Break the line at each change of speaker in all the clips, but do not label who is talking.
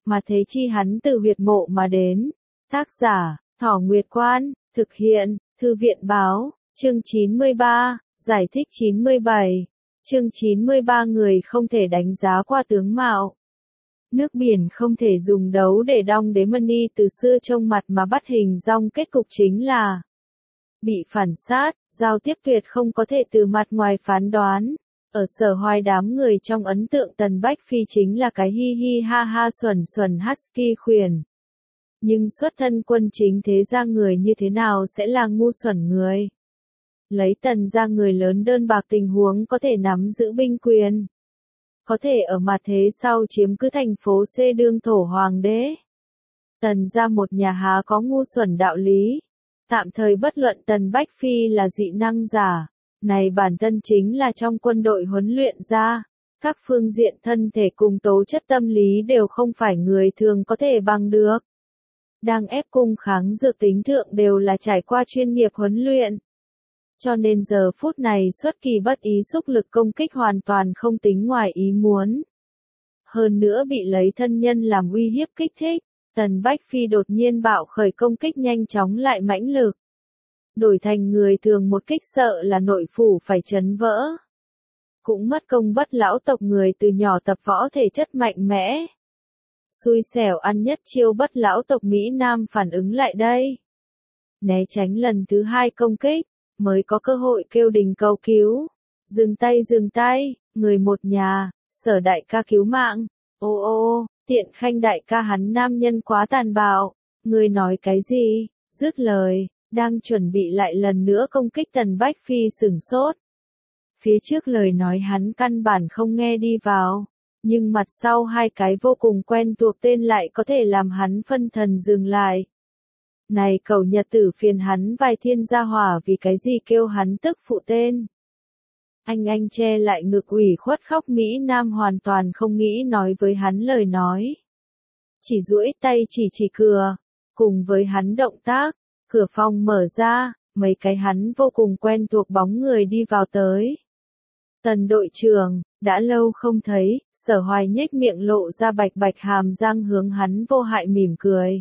mà thế chi hắn từ huyệt mộ mà đến. Tác giả, Thỏ Nguyệt Quan, thực hiện, Thư viện báo, chương 93, giải thích 97, chương 93 người không thể đánh giá qua tướng mạo. Nước biển không thể dùng đấu để đong đếm money từ xưa trông mặt mà bắt hình dong, kết cục chính là bị phản sát, giao tiếp tuyệt không có thể từ mặt ngoài phán đoán. Ở Sở Hoài đám người trong ấn tượng Tần Bách Phi chính là cái hi hi ha ha xuẩn xuẩn husky khuyển. Nhưng xuất thân quân chính thế gia người như thế nào sẽ là ngu xuẩn người? Lấy Tần gia người lớn đơn bạc tình huống có thể nắm giữ binh quyền. Có thể ở mặt thế sau chiếm cứ thành phố C đương thổ hoàng đế. Tần gia một nhà há có ngu xuẩn đạo lý. Tạm thời bất luận Tần Bách Phi là dị năng giả. Này bản thân chính là trong quân đội huấn luyện ra. Các phương diện thân thể cùng tố chất tâm lý đều không phải người thường có thể bằng được. Đang ép cung kháng dược tính thượng đều là trải qua chuyên nghiệp huấn luyện. Cho nên giờ phút này xuất kỳ bất ý xúc lực công kích hoàn toàn không tính ngoài ý muốn. Hơn nữa bị lấy thân nhân làm uy hiếp kích thích, Tần Bách Phi đột nhiên bạo khởi công kích nhanh chóng lại mãnh lực. Đổi thành người thường một kích sợ là nội phủ phải chấn vỡ. Cũng mất công bất lão tộc người từ nhỏ tập võ thể chất mạnh mẽ. Xui xẻo ăn nhất chiêu bất lão tộc Mỹ Nam phản ứng lại đây. Né tránh lần thứ hai công kích, mới có cơ hội kêu đình cầu cứu. Dừng tay, người một nhà, Sở đại ca cứu mạng. Ô, Tiện Khanh đại ca hắn nam nhân quá tàn bạo. Người nói cái gì? Dứt lời, đang chuẩn bị lại lần nữa công kích Tần Bách Phi sửng sốt. Phía trước lời nói hắn căn bản không nghe đi vào. Nhưng mặt sau hai cái vô cùng quen thuộc tên lại có thể làm hắn phân thần dừng lại. Này cẩu nhật tử phiền hắn vài thiên gia hỏa vì cái gì kêu hắn tức phụ tên. Anh che lại ngực ủy khuất khóc Mỹ Nam hoàn toàn không nghĩ nói với hắn lời nói. Chỉ duỗi tay chỉ cửa, cùng với hắn động tác, cửa phòng mở ra, mấy cái hắn vô cùng quen thuộc bóng người đi vào tới. Tần đội trưởng, đã lâu không thấy, Sở Hoài nhếch miệng lộ ra bạch hàm răng hướng hắn vô hại mỉm cười.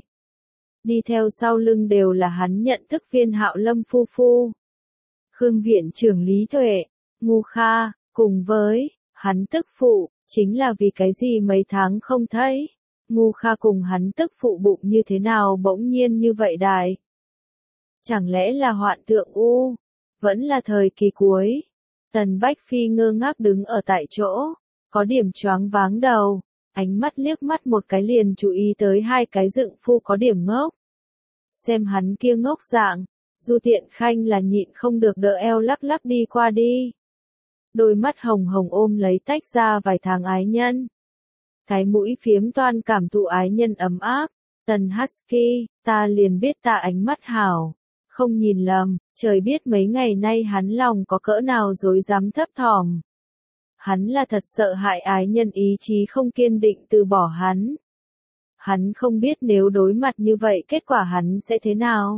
Đi theo sau lưng đều là hắn nhận thức viên Hạo Lâm phu phu. Khương viện trưởng Lý Tuệ, Ngu Kha, cùng với hắn tức phụ, chính là vì cái gì mấy tháng không thấy. Ngu Kha cùng hắn tức phụ bụng như thế nào bỗng nhiên như vậy đại. Chẳng lẽ là hoạn tượng u, vẫn là thời kỳ cuối. Tần Bách Phi ngơ ngác đứng ở tại chỗ, có điểm choáng váng đầu, ánh mắt liếc mắt một cái liền chú ý tới hai cái dựng phu có điểm ngốc. Xem hắn kia ngốc dạng, Du Tiện Khanh là nhịn không được đỡ eo lắc đi qua đi. Đôi mắt hồng hồng ôm lấy tách ra vài tháng ái nhân. Cái mũi phiếm toan cảm thụ ái nhân ấm áp, Tần Husky, ta liền biết ta ánh mắt hảo. Không nhìn lầm, trời biết mấy ngày nay hắn lòng có cỡ nào dối dám thấp thỏm. Hắn là thật sợ hại ái nhân ý chí không kiên định từ bỏ hắn. Hắn không biết nếu đối mặt như vậy kết quả hắn sẽ thế nào.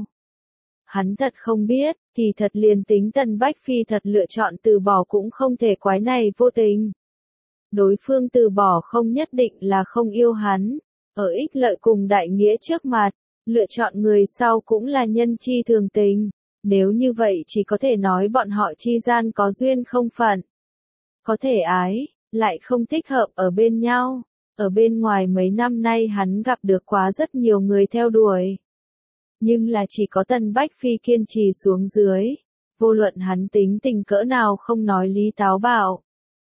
Hắn thật không biết, kỳ thật liền tính Tần Bách Phi thật lựa chọn từ bỏ cũng không thể quái này vô tình. Đối phương từ bỏ không nhất định là không yêu hắn, ở ích lợi cùng đại nghĩa trước mặt. Lựa chọn người sau cũng là nhân chi thường tình, nếu như vậy chỉ có thể nói bọn họ chi gian có duyên không phận. Có thể ái, lại không thích hợp ở bên nhau, ở bên ngoài mấy năm nay hắn gặp được quá rất nhiều người theo đuổi. Nhưng là chỉ có Tần Bách Phi kiên trì xuống dưới, vô luận hắn tính tình cỡ nào không nói lý táo bạo.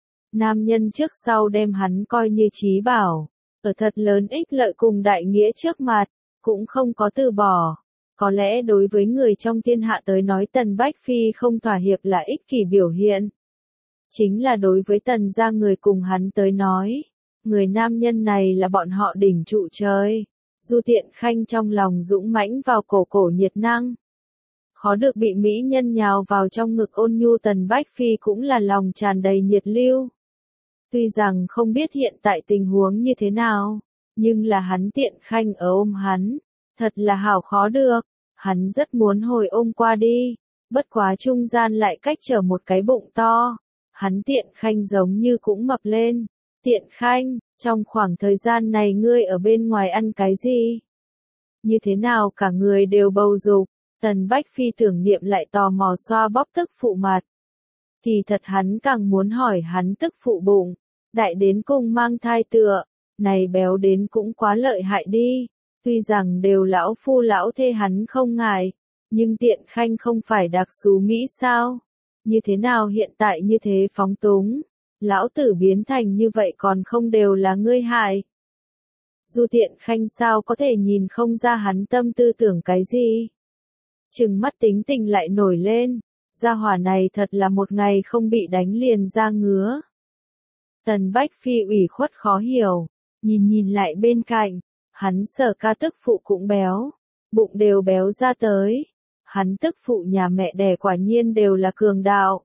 Nam nhân trước sau đem hắn coi như trí bảo, ở thật lớn ích lợi cùng đại nghĩa trước mặt. Cũng không có từ bỏ. Có lẽ đối với người trong thiên hạ tới nói Tần Bách Phi không thỏa hiệp là ích kỷ biểu hiện. Chính là đối với Tần gia người cùng hắn tới nói. Người nam nhân này là bọn họ đỉnh trụ trời. Du Tiện Khanh trong lòng dũng mãnh vào cổ nhiệt năng. Khó được bị mỹ nhân nhào vào trong ngực ôn nhu Tần Bách Phi cũng là lòng tràn đầy nhiệt lưu. Tuy rằng không biết hiện tại tình huống như thế nào. Nhưng là hắn Tiện Khanh ở ôm hắn, thật là hảo khó được, hắn rất muốn hồi ôm qua đi, bất quá trung gian lại cách trở một cái bụng to, hắn Tiện Khanh giống như cũng mập lên, Tiện Khanh, Trong khoảng thời gian này ngươi ở bên ngoài ăn cái gì? Như thế nào cả người đều bầu dục, Tần Bách Phi tưởng niệm lại tò mò xoa bóp tức phụ mặt. Kỳ thật hắn càng muốn hỏi hắn tức phụ bụng, đại đến cùng mang thai tựa, này béo đến cũng quá lợi hại đi, tuy rằng đều lão phu lão thê hắn không ngại, nhưng Tiện Khanh không phải đặc xú Mỹ sao? Như thế nào hiện tại như thế phóng túng, lão tử biến thành như vậy còn không đều là ngươi hại. Du Tiện Khanh sao có thể nhìn không ra hắn tâm tư tưởng cái gì? Trừng mắt tính tình lại nổi lên, gia hỏa này thật là một ngày không bị đánh liền ra ngứa. Tần Bách Phi ủy khuất khó hiểu, nhìn lại bên cạnh, hắn Sở ca tức phụ cũng béo, bụng đều béo ra tới. Hắn tức phụ nhà mẹ đẻ quả nhiên đều là cường đạo.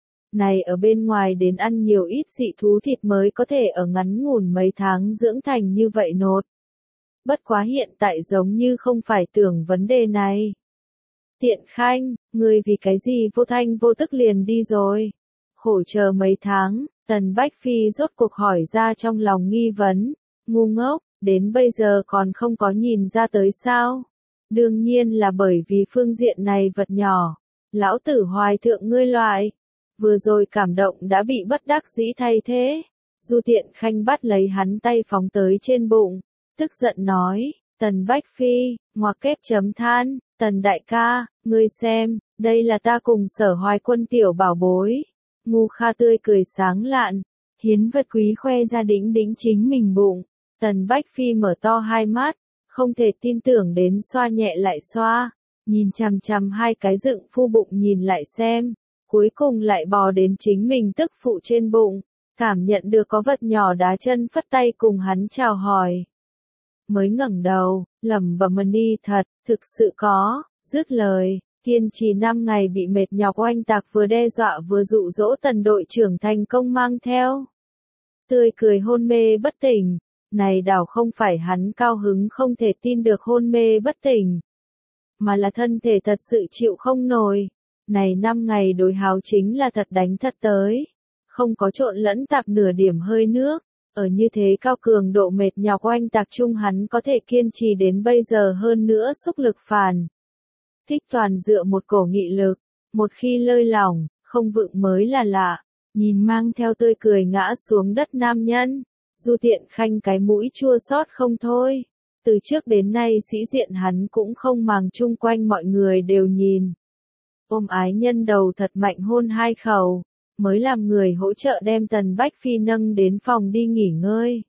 Này ở bên ngoài đến ăn nhiều ít dị thú thịt mới có thể ở ngắn ngủn mấy tháng dưỡng thành như vậy nột. Bất quá hiện tại giống như không phải tưởng vấn đề này. Tiện Khanh, ngươi vì cái gì vô thanh vô tức liền đi rồi? Khổ chờ mấy tháng, Tần Bách Phi rốt cuộc hỏi ra trong lòng nghi vấn, ngu ngốc, đến bây giờ còn không có nhìn ra tới sao? Đương nhiên là bởi vì phương diện này vật nhỏ, lão tử hoài thượng ngươi loại, vừa rồi cảm động đã bị bất đắc dĩ thay thế. Du Tiện Khanh bắt lấy hắn tay phóng tới trên bụng, tức giận nói, Tần Bách Phi, ngoặc kép chấm than, Tần đại ca, ngươi xem, đây là ta cùng Sở Hoài Quân tiểu bảo bối. Ngu Kha tươi cười sáng lạn, hiến vật quý khoe ra đĩnh đĩnh chính mình bụng. Tần Bách Phi mở to hai mắt, không thể tin tưởng đến xoa nhẹ lại xoa, nhìn chằm chằm hai cái dựng phu bụng nhìn lại xem, cuối cùng lại bò đến chính mình tức phụ trên bụng, cảm nhận được có vật nhỏ đá chân phất tay cùng hắn chào hỏi. Mới ngẩng đầu, lẩm bẩm đi thật, thực sự có, dứt lời, kiên trì 5 ngày bị mệt nhọc oanh tạc vừa đe dọa vừa dụ dỗ Tần đội trưởng thành công mang theo. Tươi cười hôn mê bất tỉnh. Này đảo không phải hắn cao hứng không thể tin được hôn mê bất tỉnh, mà là thân thể thật sự chịu không nổi. Này 5 ngày đối háo chính là thật đánh thật tới, không có trộn lẫn tạp nửa điểm hơi nước, ở như thế cao cường độ mệt nhọc oanh tạc chung hắn có thể kiên trì đến bây giờ hơn nữa xúc lực phản. Thích toàn dựa một cổ nghị lực, một khi lơi lỏng, không vững mới là lạ, nhìn mang theo tươi cười ngã xuống đất nam nhân. Du Tiện Khanh cái mũi chua xót không thôi. Từ trước đến nay sĩ diện hắn cũng không màng chung quanh mọi người đều nhìn. Ôm ái nhân đầu thật mạnh hôn hai khẩu, mới làm người hỗ trợ đem Tần Bách Phi nâng đến phòng đi nghỉ ngơi.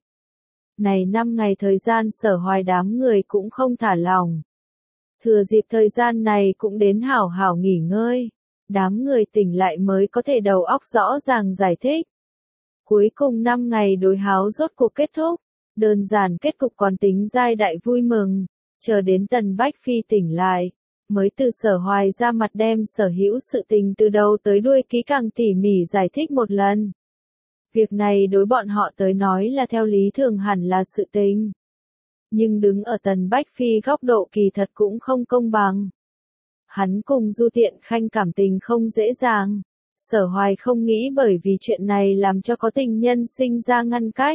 Này 5 ngày thời gian Sở Hoài đám người cũng không thả lỏng. Thừa dịp thời gian này cũng đến hảo hảo nghỉ ngơi. Đám người tỉnh lại mới có thể đầu óc rõ ràng giải thích. Cuối cùng 5 ngày đối háo rốt cuộc kết thúc, đơn giản kết cục còn tính giai đại vui mừng, chờ đến Tần Bách Phi tỉnh lại, mới từ Sở Hoài ra mặt đem sở hữu sự tình từ đầu tới đuôi kỹ càng tỉ mỉ giải thích một lần. Việc này đối bọn họ tới nói là theo lý thường hẳn là sự tình. Nhưng đứng ở Tần Bách Phi góc độ kỳ thật cũng không công bằng. Hắn cùng Du Tiện Khanh cảm tình không dễ dàng. Sở Hoài không nghĩ bởi vì chuyện này làm cho có tình nhân sinh ra ngăn cách.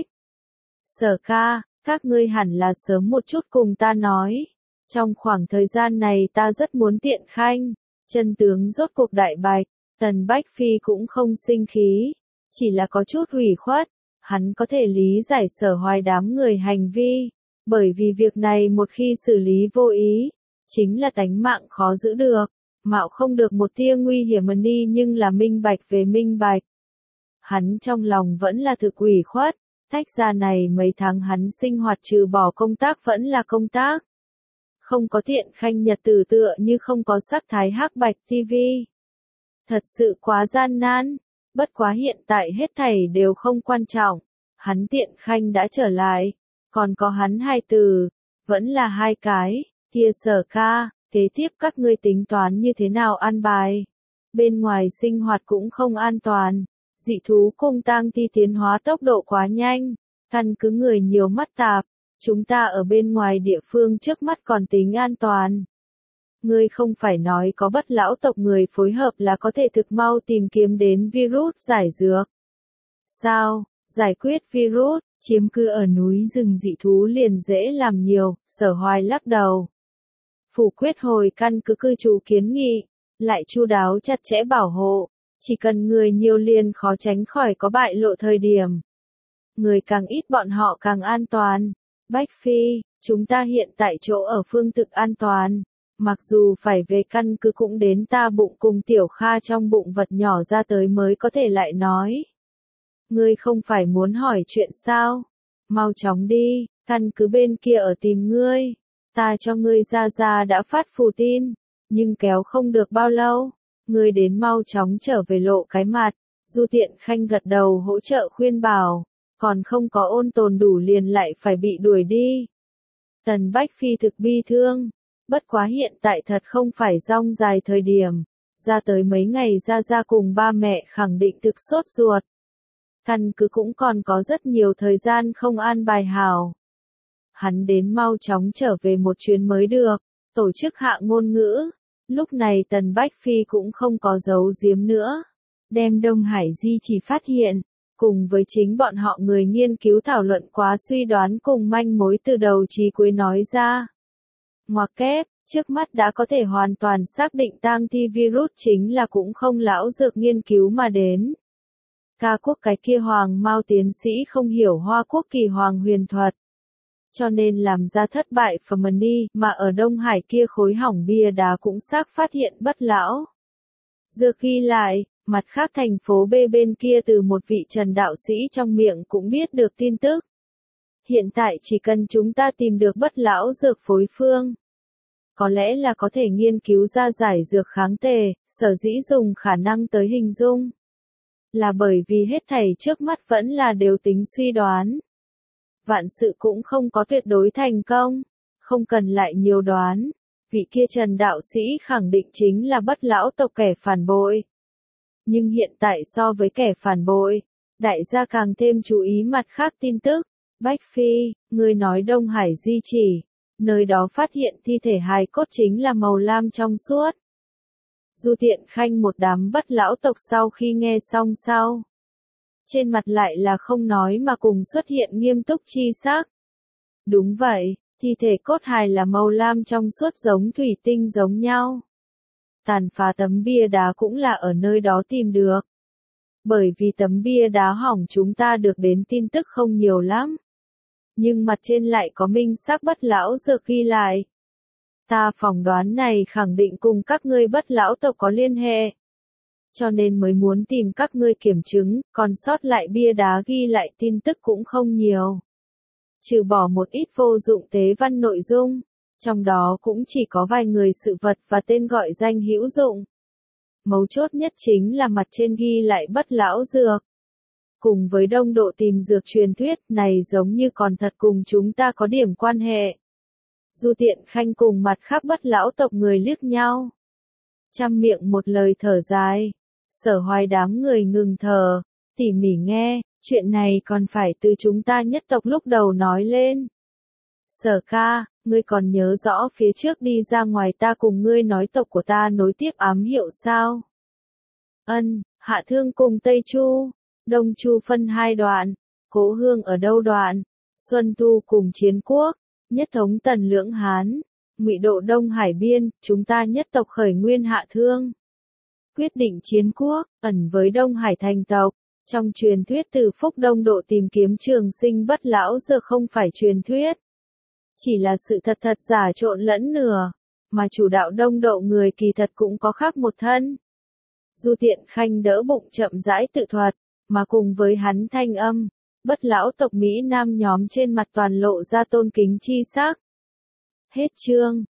Sở ca, các ngươi hẳn là sớm một chút cùng ta nói. Trong khoảng thời gian này ta rất muốn Tiện Khanh. Chân tướng rốt cuộc đại bạch, Tần Bách Phi cũng không sinh khí. Chỉ là có chút ủy khuất. Hắn có thể lý giải Sở Hoài đám người hành vi. Bởi vì việc này một khi xử lý vô ý, chính là tánh mạng khó giữ được. Mạo không được một tia nguy hiểm đi nhưng là minh bạch về minh bạch. Hắn trong lòng vẫn là thực ủy khuất, tách ra này mấy tháng hắn sinh hoạt trừ bỏ công tác vẫn là công tác. Không có Tiện Khanh nhật tử tựa như không có sắc thái hắc bạch TV. Thật sự quá gian nan, bất quá hiện tại hết thảy đều không quan trọng. Hắn Tiện Khanh đã trở lại, còn có hắn hai từ, vẫn là hai cái, kia Sở ca. Kế tiếp các ngươi tính toán như thế nào an bài? Bên ngoài sinh hoạt cũng không an toàn. Dị thú cùng tang thi tiến hóa tốc độ quá nhanh. Căn cứ người nhiều mắt tạp. Chúng ta ở bên ngoài địa phương trước mắt còn tính an toàn. Ngươi không phải nói có bất lão tộc người phối hợp là có thể thực mau tìm kiếm đến virus giải dược. Sao? Giải quyết virus, Chiếm cứ ở núi rừng dị thú liền dễ làm nhiều, Sở Hoài lắc đầu. Phủ quyết hồi căn cứ cư trú kiến nghị, lại chu đáo chặt chẽ bảo hộ, chỉ cần người nhiều liền khó tránh khỏi có bại lộ thời điểm. Người càng ít bọn họ càng an toàn. Bách Phi, chúng ta hiện tại chỗ ở phương thực an toàn. Mặc dù phải về căn cứ cũng đến ta bụng cùng Tiểu Kha trong bụng vật nhỏ ra tới mới có thể lại nói. Ngươi không phải muốn hỏi chuyện sao? Mau chóng đi, căn cứ bên kia ở tìm ngươi. Ta cho ngươi ra đã phát phù tin, nhưng kéo không được bao lâu. Ngươi đến mau chóng trở về lộ cái mặt. Du Tiện Khanh gật đầu hỗ trợ khuyên bảo, còn không có ôn tồn đủ liền lại phải bị đuổi đi. Tần Bách Phi thực bi thương, bất quá hiện tại thật không phải rong dài thời điểm. Ra tới mấy ngày ra cùng ba mẹ khẳng định thực sốt ruột. Căn cứ cũng còn có rất nhiều thời gian không an bài hảo. Hắn đến mau chóng trở về một chuyến mới được, tổ chức hạ ngôn ngữ. Lúc này Tần Bách Phi cũng không có giấu giếm nữa. Đem Đông Hải di chỉ phát hiện, cùng với chính bọn họ người nghiên cứu thảo luận quá suy đoán cùng manh mối từ đầu chí cuối nói ra. Ngoặc kép, trước mắt đã có thể hoàn toàn xác định tang thi virus chính là cũng không lão dược nghiên cứu mà đến. Ca quốc cái kia hoàng mao tiến sĩ không hiểu Hoa quốc kỳ hoàng huyền thuật. Cho nên làm ra thất bại Family, mà ở Đông Hải kia khối hỏng bia đá cũng xác phát hiện bất lão. Dược ghi lại, mặt khác thành phố B bên kia từ một vị Trần đạo sĩ trong miệng cũng biết được tin tức. Hiện tại chỉ cần chúng ta tìm được bất lão dược phối phương. Có lẽ là có thể nghiên cứu ra giải dược kháng tề, sở dĩ dùng khả năng tới hình dung. Là bởi vì hết thảy trước mắt vẫn là đều tính suy đoán. Vạn sự cũng không có tuyệt đối thành công, không cần lại nhiều đoán. Vị kia Trần đạo sĩ khẳng định chính là bất lão tộc kẻ phản bội. Nhưng hiện tại so với kẻ phản bội, đại gia càng thêm chú ý mặt khác tin tức. Bách Phi, người nói Đông Hải di chỉ, nơi đó phát hiện thi thể hài cốt chính là màu lam trong suốt. Du Tiện Khanh một đám bất lão tộc sau khi nghe xong sau. Trên mặt lại là không nói mà cùng xuất hiện nghiêm túc chi sắc. Đúng vậy, thi thể cốt hài là màu lam trong suốt giống thủy tinh giống nhau. Tàn phá tấm bia đá cũng là ở nơi đó tìm được. Bởi vì tấm bia đá hỏng chúng ta được đến tin tức không nhiều lắm. Nhưng mặt trên lại có minh xác bất lão dược ghi lại. Ta phỏng đoán này khẳng định cùng các ngươi bất lão tộc có liên hệ. Cho nên mới muốn tìm các ngươi kiểm chứng, còn sót lại bia đá ghi lại tin tức cũng không nhiều. Trừ bỏ một ít vô dụng tế văn nội dung, trong đó cũng chỉ có vài người sự vật và tên gọi danh hữu dụng. Mấu chốt nhất chính là mặt trên ghi lại bất lão dược. Cùng với đông độ tìm dược truyền thuyết này giống như còn thật cùng chúng ta có điểm quan hệ. Du Tiện Khanh cùng mặt khác bất lão tộc người liếc nhau. Trăm miệng một lời thở dài. Sở Hoài đám người ngừng thở, tỉ mỉ nghe, chuyện này còn phải từ chúng ta nhất tộc lúc đầu nói lên. Sở ca, ngươi còn nhớ rõ phía trước đi ra ngoài ta cùng ngươi nói tộc của ta nối tiếp ám hiệu sao? Ân, Hạ Thương cùng Tây Chu, Đông Chu phân hai đoạn, Cố Hương ở đâu đoạn, Xuân Thu cùng Chiến Quốc, nhất thống Tần Lưỡng Hán, Ngụy độ Đông Hải biên, chúng ta nhất tộc khởi nguyên Hạ Thương. Quyết định Chiến Quốc, ẩn với Đông Hải thành tộc. Trong truyền thuyết từ Phúc Đông độ tìm kiếm trường sinh bất lão giờ không phải truyền thuyết. Chỉ là sự thật thật giả trộn lẫn nửa, mà chủ đạo Đông độ người kỳ thật cũng có khác một thân. Du Tiện Khanh đỡ bụng chậm rãi tự thuật, mà cùng với hắn thanh âm, bất lão tộc Mỹ Nam nhóm trên mặt toàn lộ ra tôn kính chi sắc. Hết chương.